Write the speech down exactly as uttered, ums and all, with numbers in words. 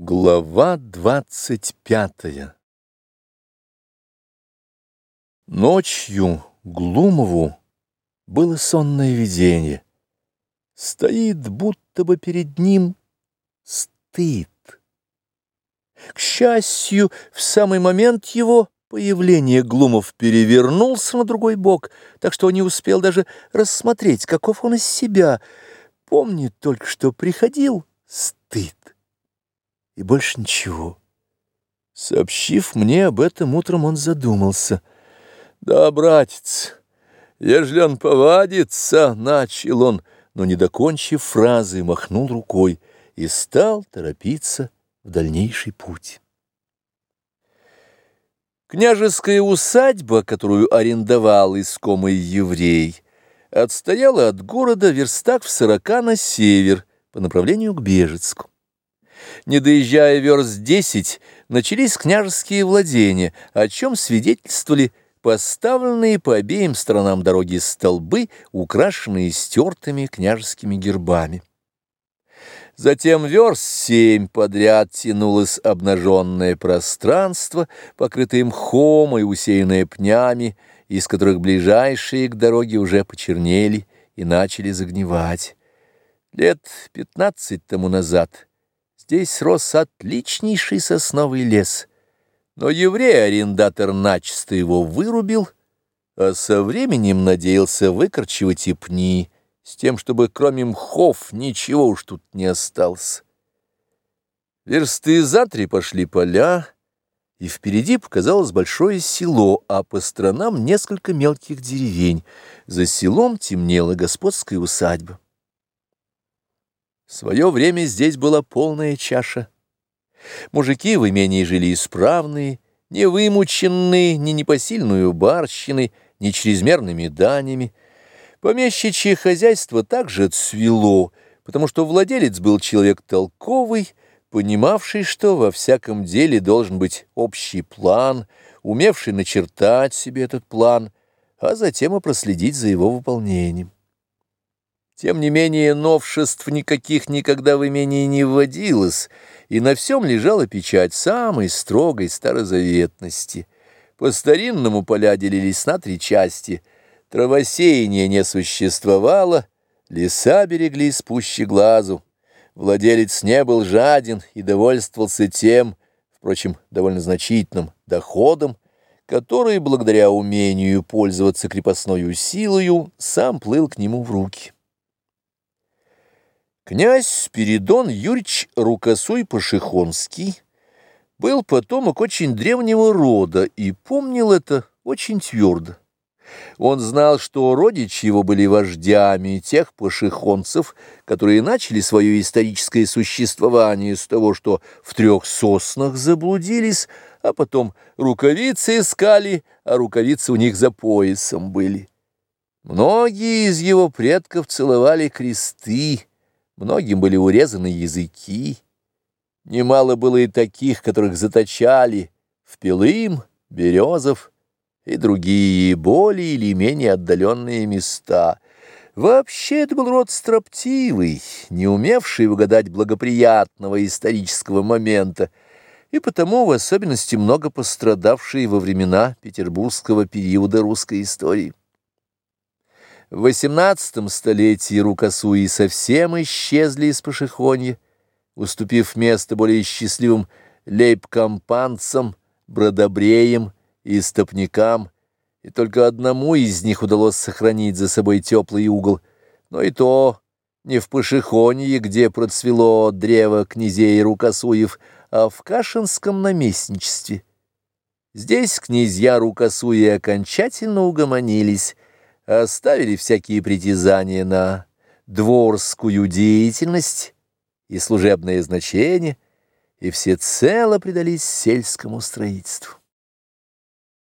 Глава двадцать пятая. Ночью Глумову было сонное видение. Стоит будто бы перед ним стыд. К счастью, в самый момент его появления Глумов перевернулся на другой бок, так что он не успел даже рассмотреть, каков он из себя. Помнит только, что приходил стыд. И больше ничего. Сообщив мне об этом утром, он задумался. «Да, братец, ежели он повадится», — начал он, но, не докончив фразы, махнул рукой и стал торопиться в дальнейший путь. Княжеская усадьба, которую арендовал искомый еврей, отстояла от города верстах в сорока на север по направлению к Бежецку. Не доезжая верст десять, начались княжеские владения, о чем свидетельствовали поставленные по обеим сторонам дороги столбы, украшенные стертыми княжескими гербами. Затем верст семь подряд тянулось обнаженное пространство, покрытое мхом и усеянное пнями, из которых ближайшие к дороге уже почернели и начали загнивать. Лет пятнадцать тому назад здесь рос отличнейший сосновый лес, но еврей-арендатор начисто его вырубил, а со временем надеялся выкорчевать и пни, с тем, чтобы кроме мхов ничего уж тут не осталось. Версты за три пошли поля, и впереди показалось большое село, а по сторонам несколько мелких деревень. За селом темнела господская усадьба. В свое время здесь была полная чаша. Мужики в имении жили исправные, не вымученные ни непосильную барщиной, ни чрезмерными данями. Помещичье хозяйство также цвело, потому что владелец был человек толковый, понимавший, что во всяком деле должен быть общий план, умевший начертать себе этот план, а затем и проследить за его выполнением. Тем не менее, новшеств никаких никогда в имении не вводилось, и на всем лежала печать самой строгой старозаветности. По-старинному поля делились на три части. Травосеяния не существовало, леса береглись пуще глазу. Владелец не был жаден и довольствовался тем, впрочем, довольно значительным доходом, который, благодаря умению пользоваться крепостною силою, сам плыл к нему в руки. Князь Спиридон Юрьевич Рукосуй-Пашихонский был потомок очень древнего рода и помнил это очень твердо. Он знал, что родичи его были вождями тех пашихонцев, которые начали свое историческое существование с того, что в трех соснах заблудились, а потом рукавицы искали, а рукавицы у них за поясом были. Многие из его предков целовали кресты, многим были урезаны языки. Немало было и таких, которых заточали в Пилым, Березов и другие более или менее отдаленные места. Вообще это был род строптивый, не умевший угадать благоприятного исторического момента, и потому в особенности много пострадавший во времена петербургского периода русской истории. В восемнадцатом столетии рукосуи совсем исчезли из Пашихонья, уступив место более счастливым лейб-компанцам, бродобреям и стопникам, и только одному из них удалось сохранить за собой теплый угол, но и то не в Пашихонье, где процвело древо князей Рукосуев, а в Кашинском наместничестве. Здесь князья Рукосуи окончательно угомонились, оставили всякие притязания на дворскую деятельность и служебное значение, и всецело предались сельскому строительству.